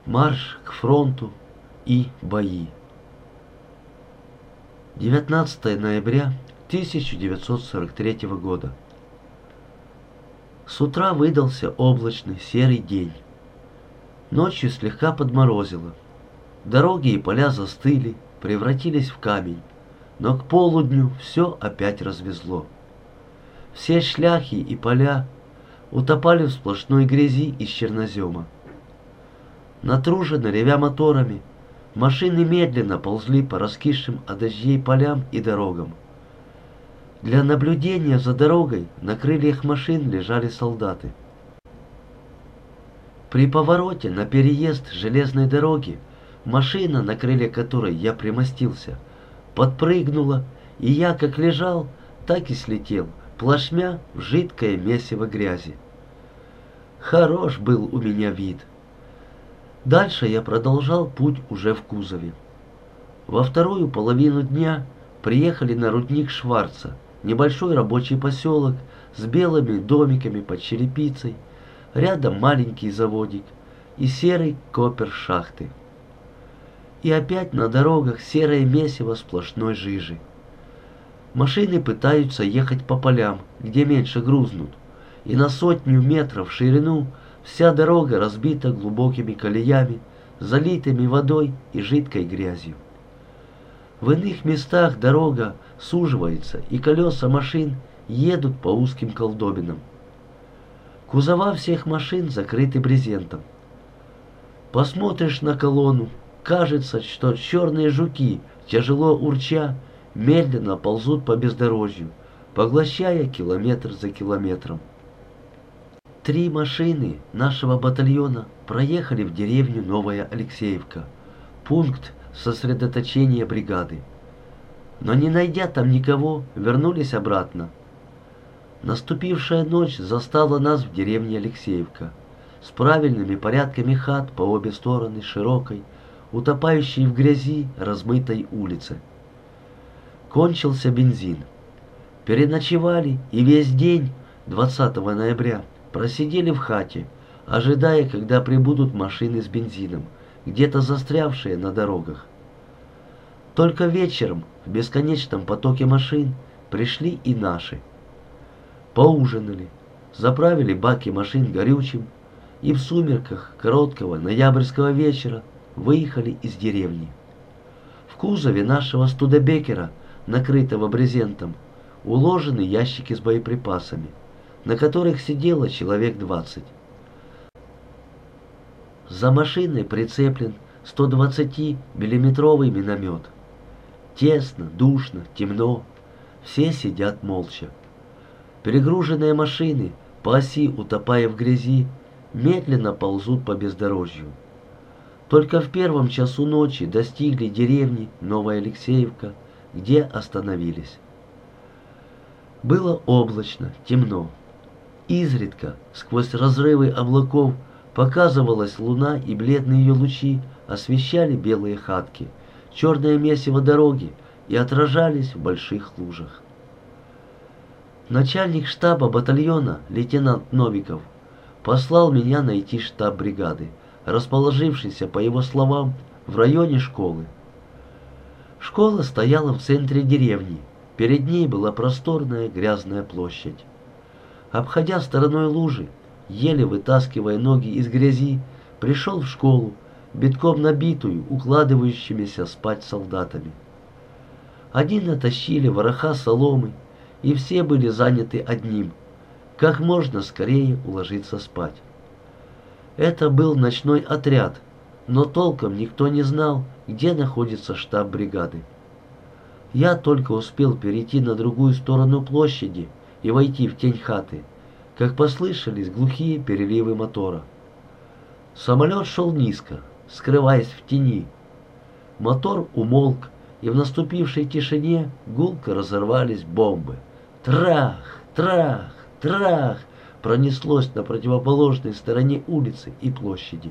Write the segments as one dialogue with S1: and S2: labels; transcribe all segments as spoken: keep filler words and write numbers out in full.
S1: Марш к фронту и бои. девятнадцатое ноября тысяча девятьсот сорок третьего года. С утра выдался облачный серый день. Ночью слегка подморозило. Дороги и поля застыли, превратились в камень. Но к полудню все опять развезло. Все шляхи и поля утопали в сплошной грязи из чернозема. Натруженно ревя моторами, машины медленно ползли по раскисшим от дождей полям и дорогам. Для наблюдения за дорогой на крыльях машин лежали солдаты. При повороте на переезд железной дороги машина, на крыле которой я примостился, подпрыгнула, и я как лежал, так и слетел, плашмя в жидкое месиво грязи. Хорош был у меня вид. Дальше я продолжал путь уже в кузове. Во вторую половину дня приехали на рудник Шварца, небольшой рабочий поселок с белыми домиками под черепицей, рядом маленький заводик и серый копер шахты. И опять на дорогах серое месиво сплошной жижи. Машины пытаются ехать по полям, где меньше грузнут, и на сотню метров в ширину вся дорога разбита глубокими колеями, залитыми водой и жидкой грязью. В иных местах дорога суживается, и колеса машин едут по узким колдобинам. Кузова всех машин закрыты брезентом. Посмотришь на колонну, кажется, что черные жуки, тяжело урча, медленно ползут по бездорожью, поглощая километр за километром. Три машины нашего батальона проехали в деревню Новая Алексеевка, пункт сосредоточения бригады. Но не найдя там никого, вернулись обратно. Наступившая ночь застала нас в деревне Алексеевка с правильными порядками хат по обе стороны широкой, утопающей в грязи размытой улицы. Кончился бензин. Переночевали и весь день двадцатого ноября просидели в хате, ожидая, когда прибудут машины с бензином, где-то застрявшие на дорогах. Только вечером в бесконечном потоке машин пришли и наши. Поужинали, заправили баки машин горючим и в сумерках короткого ноябрьского вечера выехали из деревни. В кузове нашего студебекера, накрытого брезентом, уложены ящики с боеприпасами, на которых сидело человек двадцать. За машиной прицеплен сто двадцатимиллиметровый миномет. Тесно, душно, темно. Все сидят молча. Перегруженные машины, по оси утопая в грязи, медленно ползут по бездорожью. Только в первом часу ночи достигли деревни Новая Алексеевка, где остановились. Было облачно, темно. Изредка, сквозь разрывы облаков, показывалась луна, и бледные ее лучи освещали белые хатки, черное месиво дороги и отражались в больших лужах. Начальник штаба батальона, лейтенант Новиков, послал меня найти штаб бригады, расположившийся, по его словам, в районе школы. Школа стояла в центре деревни, перед ней была просторная грязная площадь. Обходя стороной лужи, еле вытаскивая ноги из грязи, пришел в школу, битком набитую укладывающимися спать солдатами. Один натащили вороха соломы, и все были заняты одним — как можно скорее уложиться спать. Это был ночной отряд, но толком никто не знал, где находится штаб бригады. Я только успел перейти на другую сторону площади и войти в тень хаты, как послышались глухие переливы мотора. Самолет шел низко, скрываясь в тени. Мотор умолк, и в наступившей тишине гулко разорвались бомбы. Трах, трах, трах пронеслось на противоположной стороне улицы и площади.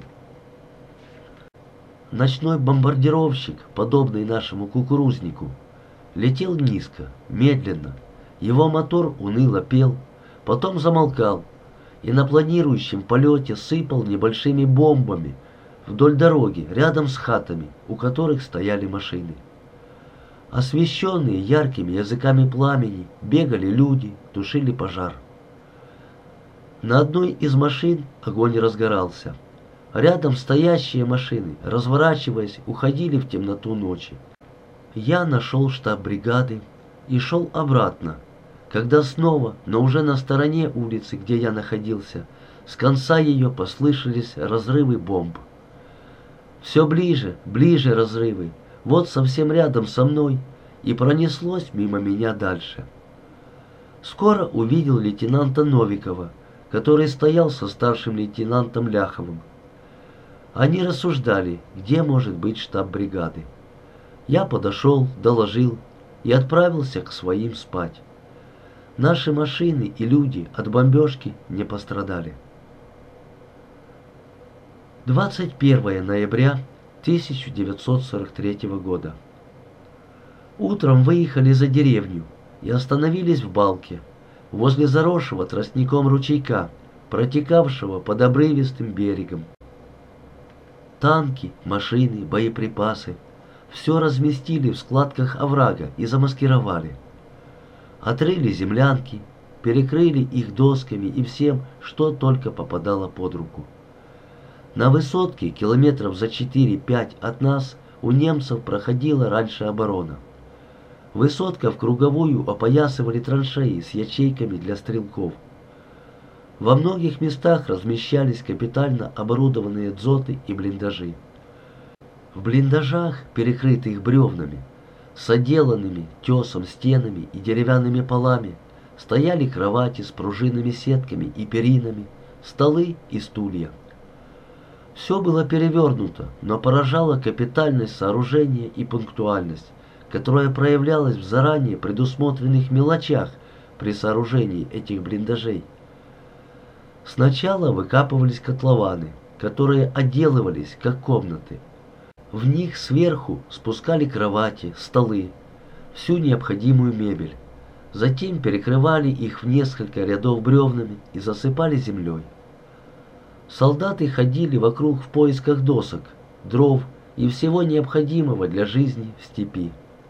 S1: Ночной бомбардировщик, подобный нашему кукурузнику, летел низко, медленно. Его мотор уныло пел, потом замолкал, и на планирующем полете сыпал небольшими бомбами вдоль дороги, рядом с хатами, у которых стояли машины. Освещенные яркими языками пламени, бегали люди, тушили пожар. На одной из машин огонь разгорался. Рядом стоящие машины, разворачиваясь, уходили в темноту ночи. Я нашел штаб бригады и шел обратно, когда снова, но уже на стороне улицы, где я находился, с конца ее послышались разрывы бомб. Все ближе, ближе разрывы, вот совсем рядом со мной, и пронеслось мимо меня дальше. Скоро увидел лейтенанта Новикова, который стоял со старшим лейтенантом Ляховым. Они рассуждали, где может быть штаб бригады. Я подошел, доложил и отправился к своим спать. Наши машины и люди от бомбежки не пострадали. двадцать первое ноября тысяча девятьсот сорок третьего года. Утром выехали за деревню и остановились в балке, возле заросшего тростником ручейка, протекавшего под обрывистым берегом. Танки, машины, боеприпасы — все разместили в складках оврага и замаскировали. Отрыли землянки, перекрыли их досками и всем, что только попадало под руку. На высотке, километров за четыре-пять от нас, у немцев проходила раньше оборона. Высотка в круговую опоясывали траншеи с ячейками для стрелков. Во многих местах размещались капитально оборудованные дзоты и блиндажи. В блиндажах, перекрытых бревнами, с отделанными тесом стенами и деревянными полами, стояли кровати с пружинными сетками и перинами, столы и стулья. Все было перевернуто, но поражала капитальность сооружения и пунктуальность, которая проявлялась в заранее предусмотренных мелочах при сооружении этих блиндажей. Сначала выкапывались котлованы, которые отделывались как комнаты. В них сверху спускали кровати, столы, всю необходимую мебель. Затем перекрывали их в несколько рядов бревнами и засыпали землей. Солдаты ходили вокруг в поисках досок, дров и всего необходимого для жизни в степи.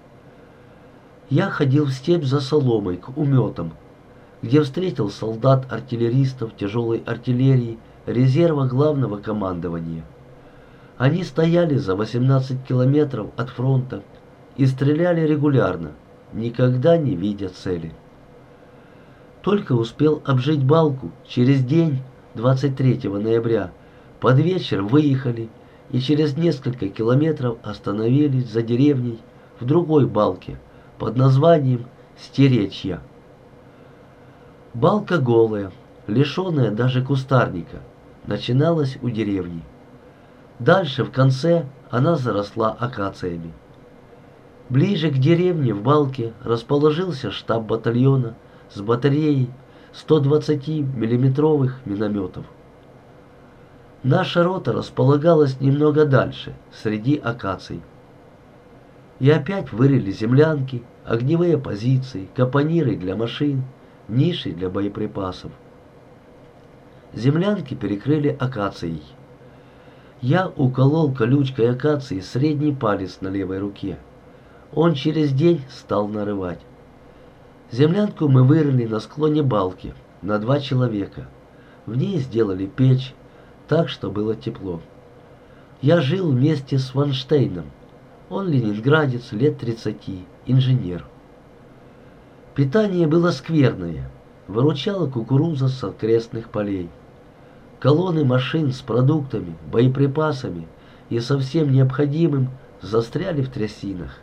S1: Я ходил в степь за соломой к уметам, где встретил солдат-артиллеристов тяжелой артиллерии резерва главного командования. Они стояли за восемнадцать километров от фронта и стреляли регулярно, никогда не видя цели. Только успел обжить балку, через день, двадцать третьего ноября, под вечер выехали и через несколько километров остановились за деревней в другой балке под названием Стеречья. Балка голая, лишенная даже кустарника, начиналась у деревни. Дальше в конце она заросла акациями. Ближе к деревне в балке расположился штаб батальона с батареей сто двадцатимиллиметровых минометов. Наша рота располагалась немного дальше, среди акаций. И опять вырыли землянки, огневые позиции, капониры для машин, ниши для боеприпасов. Землянки перекрыли акацией. Я уколол колючкой акации средний палец на левой руке. Он через день стал нарывать. Землянку мы вырыли на склоне балки на два человека. В ней сделали печь, так что было тепло. Я жил вместе с Ванштейном. Он ленинградец, лет тридцати, инженер. Питание было скверное. Выручала кукуруза с окрестных полей. Колонны машин с продуктами, боеприпасами и со всем необходимым застряли в трясинах.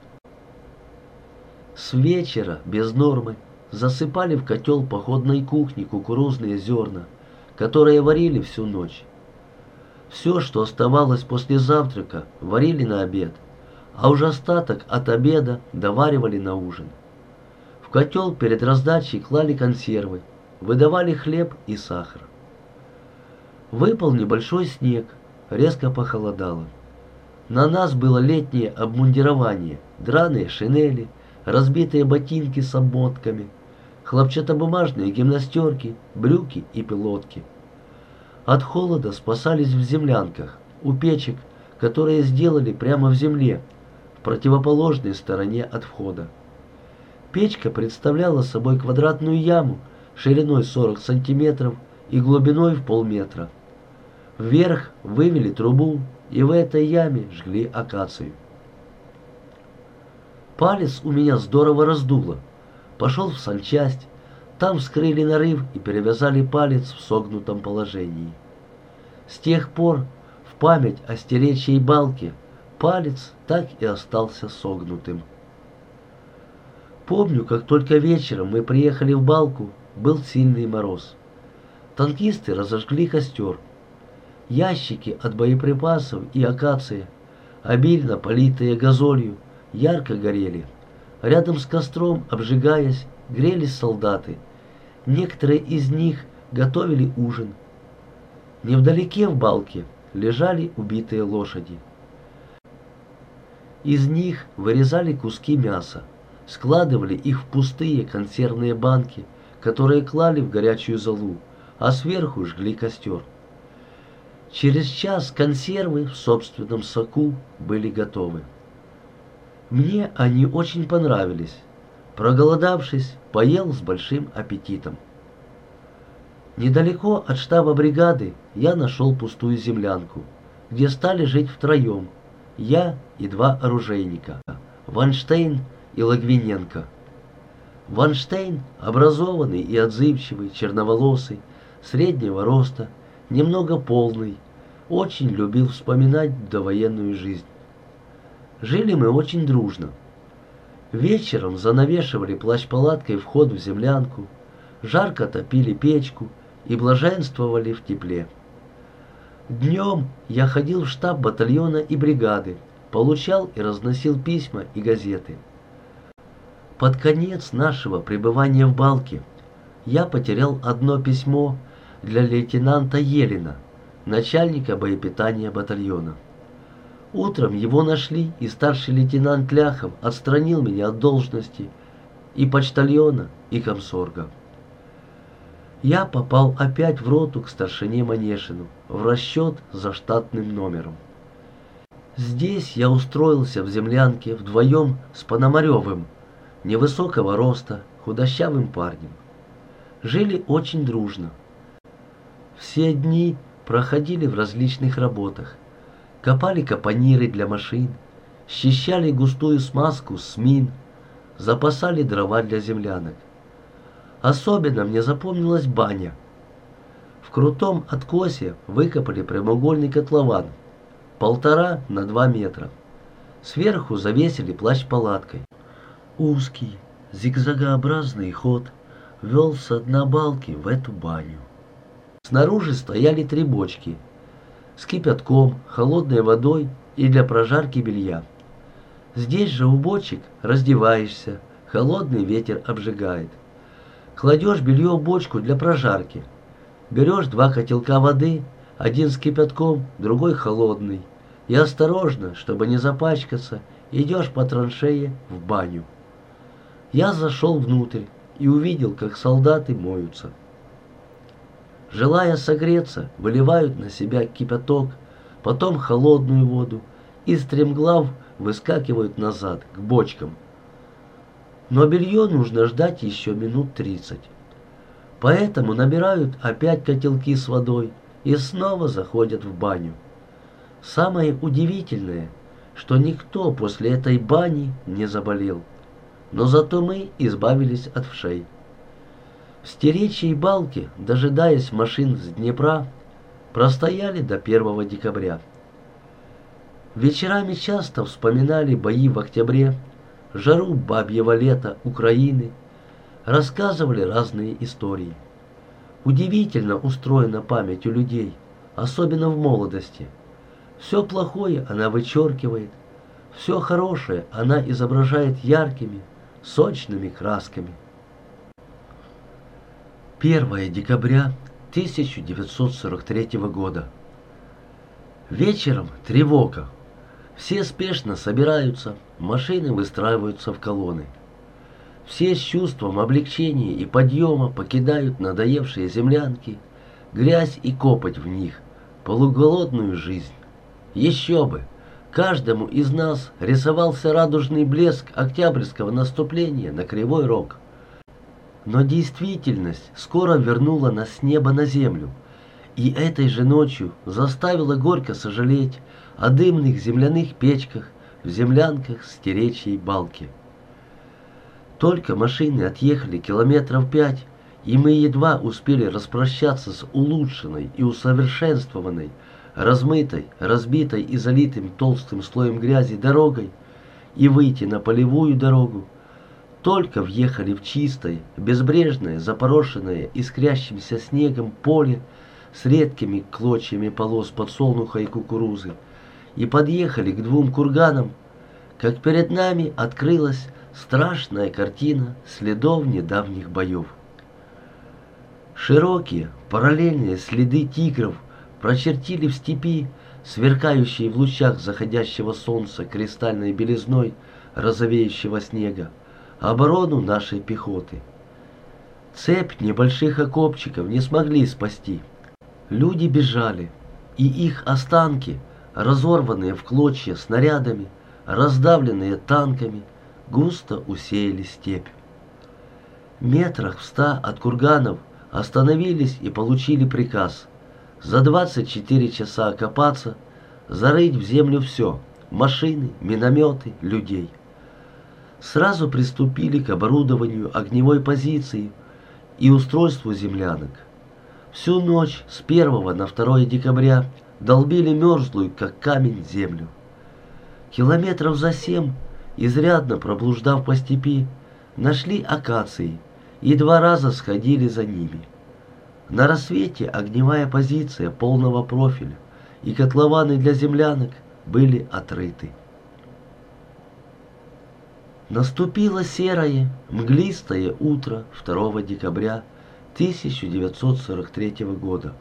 S1: С вечера, без нормы, засыпали в котел походной кухни кукурузные зерна, которые варили всю ночь. Все, что оставалось после завтрака, варили на обед, а уж остаток от обеда доваривали на ужин. В котел перед раздачей клали консервы, выдавали хлеб и сахар. Выпал небольшой снег, резко похолодало. На нас было летнее обмундирование, драные шинели, разбитые ботинки с обмотками, хлопчатобумажные гимнастерки, брюки и пилотки. От холода спасались в землянках, у печек, которые сделали прямо в земле, в противоположной стороне от входа. Печка представляла собой квадратную яму шириной сорок сантиметров и глубиной в полметра. Вверх вывели трубу, и в этой яме жгли акацию. Палец у меня здорово раздуло. Пошел в санчасть, там вскрыли нарыв и перевязали палец в согнутом положении. С тех пор в память о стеречьей балке палец так и остался согнутым. Помню, как только вечером мы приехали в балку, был сильный мороз. Танкисты разожгли костер. Ящики от боеприпасов и акация, обильно политые газолью, ярко горели. Рядом с костром, обжигаясь, грелись солдаты. Некоторые из них готовили ужин. Невдалеке в балке лежали убитые лошади. Из них вырезали куски мяса, складывали их в пустые консервные банки, которые клали в горячую золу, а сверху жгли костер. Через час консервы в собственном соку были готовы. Мне они очень понравились. Проголодавшись, поел с большим аппетитом. Недалеко от штаба бригады я нашел пустую землянку, где стали жить втроем, я и два оружейника, Ванштейн и Логвиненко. Ванштейн, образованный и отзывчивый, черноволосый, среднего роста, немного полный, очень любил вспоминать довоенную жизнь. Жили мы очень дружно. Вечером занавешивали плащ-палаткой вход в землянку, жарко топили печку и блаженствовали в тепле. Днем я ходил в штаб батальона и бригады, получал и разносил письма и газеты. Под конец нашего пребывания в балке я потерял одно письмо для лейтенанта Елена, начальника боепитания батальона. Утром его нашли, и старший лейтенант Ляхов отстранил меня от должности и почтальона, и комсорга. Я попал опять в роту к старшине Манешину, в расчет за штатным номером. Здесь я устроился в землянке вдвоем с Пономаревым, невысокого роста, худощавым парнем. Жили очень дружно. Все дни проходили в различных работах. Копали капониры для машин, счищали густую смазку с мин, запасали дрова для землянок. Особенно мне запомнилась баня. В крутом откосе выкопали прямоугольный котлован, полтора на два метра. Сверху завесили плащ-палаткой. Узкий, зигзагообразный ход вел со дна балки в эту баню. Снаружи стояли три бочки с кипятком, холодной водой и для прожарки белья. Здесь же у бочек раздеваешься, холодный ветер обжигает. Кладешь белье в бочку для прожарки. Берешь два котелка воды, один с кипятком, другой холодный. И осторожно, чтобы не запачкаться, идешь по траншее в баню. Я зашел внутрь и увидел, как солдаты моются. Желая согреться, выливают на себя кипяток, потом холодную воду и стремглав выскакивают назад, к бочкам. Но белье нужно ждать еще минут тридцать. Поэтому набирают опять котелки с водой и снова заходят в баню. Самое удивительное, что никто после этой бани не заболел, но зато мы избавились от вшей. В стеречьей балке, дожидаясь машин с Днепра, простояли до первого декабря. Вечерами часто вспоминали бои в октябре, жару бабьего лета Украины, рассказывали разные истории. Удивительно устроена память у людей, особенно в молодости. Все плохое она вычеркивает, все хорошее она изображает яркими, сочными красками. первое декабря тысяча девятьсот сорок третьего года. Вечером тревога. Все спешно собираются, машины выстраиваются в колонны. Все с чувством облегчения и подъема покидают надоевшие землянки, грязь и копоть в них, полуголодную жизнь. Еще бы! Каждому из нас рисовался радужный блеск октябрьского наступления на Кривой Рог. Но действительность скоро вернула нас с неба на землю, и этой же ночью заставила горько сожалеть о дымных земляных печках в землянках Стеречьей Балки. Только машины отъехали километров пять, и мы едва успели распрощаться с улучшенной и усовершенствованной, размытой, разбитой и залитым толстым слоем грязи дорогой и выйти на полевую дорогу. Только въехали в чистое, безбрежное, запорошенное искрящимся снегом поле с редкими клочьями полос подсолнуха и кукурузы и подъехали к двум курганам, как перед нами открылась страшная картина следов недавних боев. Широкие, параллельные следы тигров прочертили в степи, сверкающие в лучах заходящего солнца кристальной белизной розовеющего снега, оборону нашей пехоты. Цепь небольших окопчиков не смогли спасти. Люди бежали, и их останки, разорванные в клочья снарядами, раздавленные танками, густо усеяли степь. Метрах в ста от курганов остановились и получили приказ за двадцать четыре часа окопаться, зарыть в землю все – машины, минометы, людей. Сразу приступили к оборудованию огневой позиции и устройству землянок. Всю ночь с первого на второе декабря долбили мерзлую, как камень, землю. Километров за семь, изрядно проблуждав по степи, нашли акации и два раза сходили за ними. На рассвете огневая позиция полного профиля и котлованы для землянок были отрыты. Наступило серое, мглистое утро второго декабря тысяча девятьсот сорок третьего года.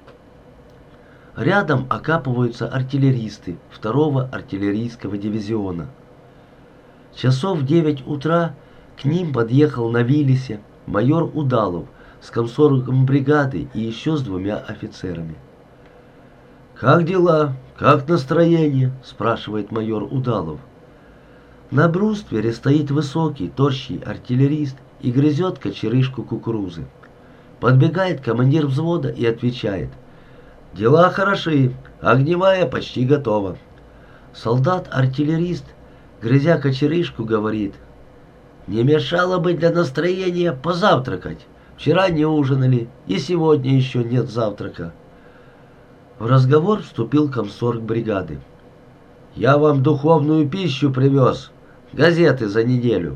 S1: Рядом окапываются артиллеристы второго артиллерийского дивизиона. Часов в девять утра к ним подъехал на Виллисе майор Удалов с комсоргом бригады и еще с двумя офицерами. «Как дела? Как настроение?» – спрашивает майор Удалов. На бруствере стоит высокий, тощий артиллерист и грызет кочерышку кукурузы. Подбегает командир взвода и отвечает: «Дела хороши, огневая почти готова». Солдат-артиллерист, грызя кочерышку, говорит: «Не мешало бы для настроения позавтракать. Вчера не ужинали, и сегодня еще нет завтрака». В разговор вступил комсорг бригады. «Я вам духовную пищу привез, газеты за неделю».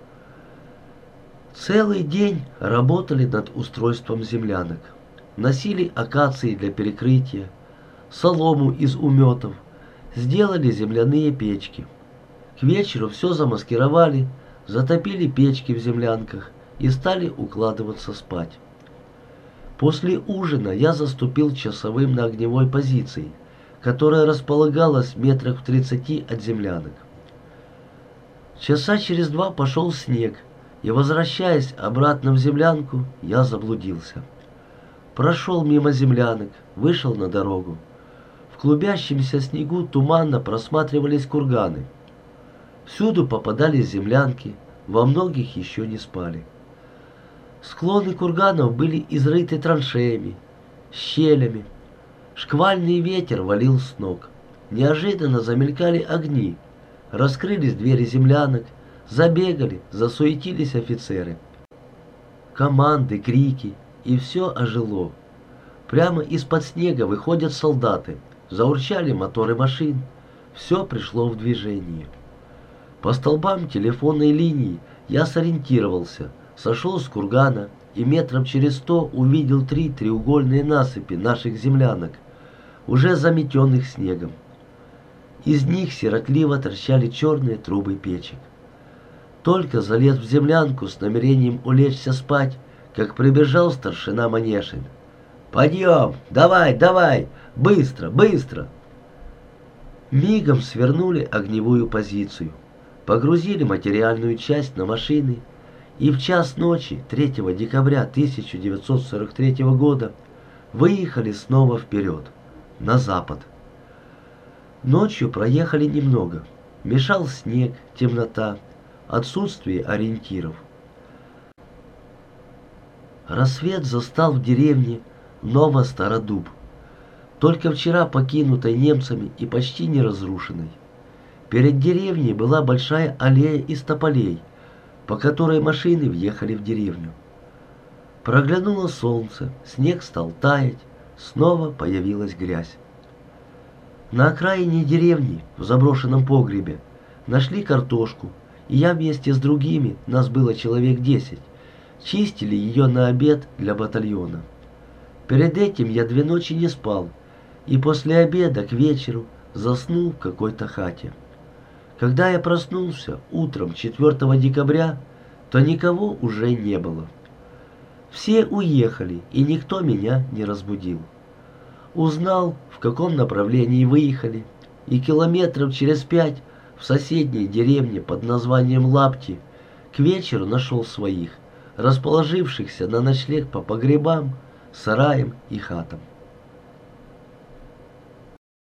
S1: Целый день работали над устройством землянок. Носили акации для перекрытия, солому из уметов, сделали земляные печки. К вечеру все замаскировали, затопили печки в землянках и стали укладываться спать. После ужина я заступил часовым на огневой позиции, которая располагалась в метрах в тридцати от землянок. Часа через два пошел снег, и, возвращаясь обратно в землянку, я заблудился. Прошел мимо землянок, вышел на дорогу. В клубящемся снегу туманно просматривались курганы. Всюду попадались землянки, во многих еще не спали. Склоны курганов были изрыты траншеями, щелями. Шквальный ветер валил с ног. Неожиданно замелькали огни, раскрылись двери землянок, забегали, засуетились офицеры. Команды, крики, и все ожило. Прямо из-под снега выходят солдаты, заурчали моторы машин, все пришло в движение. По столбам телефонной линии я сориентировался, сошел с кургана и метров через сто увидел три треугольные насыпи наших землянок, уже заметенных снегом. Из них сиротливо торчали черные трубы печек. Только залез в землянку с намерением улечься спать, как прибежал старшина Манешин. «Подъем! Давай, давай! Быстро, быстро!» Мигом свернули огневую позицию, погрузили материальную часть на машины, и в час ночи третьего декабря тысяча девятьсот сорок третьего года выехали снова вперед, на запад. Ночью проехали немного. Мешал снег, темнота, отсутствие ориентиров. Рассвет застал в деревне Ново-Стародуб, только вчера покинутой немцами и почти не разрушенной. Перед деревней была большая аллея из тополей, по которой машины въехали в деревню. Проглянуло солнце, снег стал таять, снова появилась грязь. На окраине деревни, в заброшенном погребе, нашли картошку, и я вместе с другими, нас было человек десять, чистили ее на обед для батальона. Перед этим я две ночи не спал, и после обеда к вечеру заснул в какой-то хате. Когда я проснулся утром четвёртого декабря, то никого уже не было. Все уехали, и никто меня не разбудил. Узнал, в каком направлении выехали, и километров через пять в соседней деревне под названием Лапти к вечеру нашел своих, расположившихся на ночлег по погребам, сараям и хатам.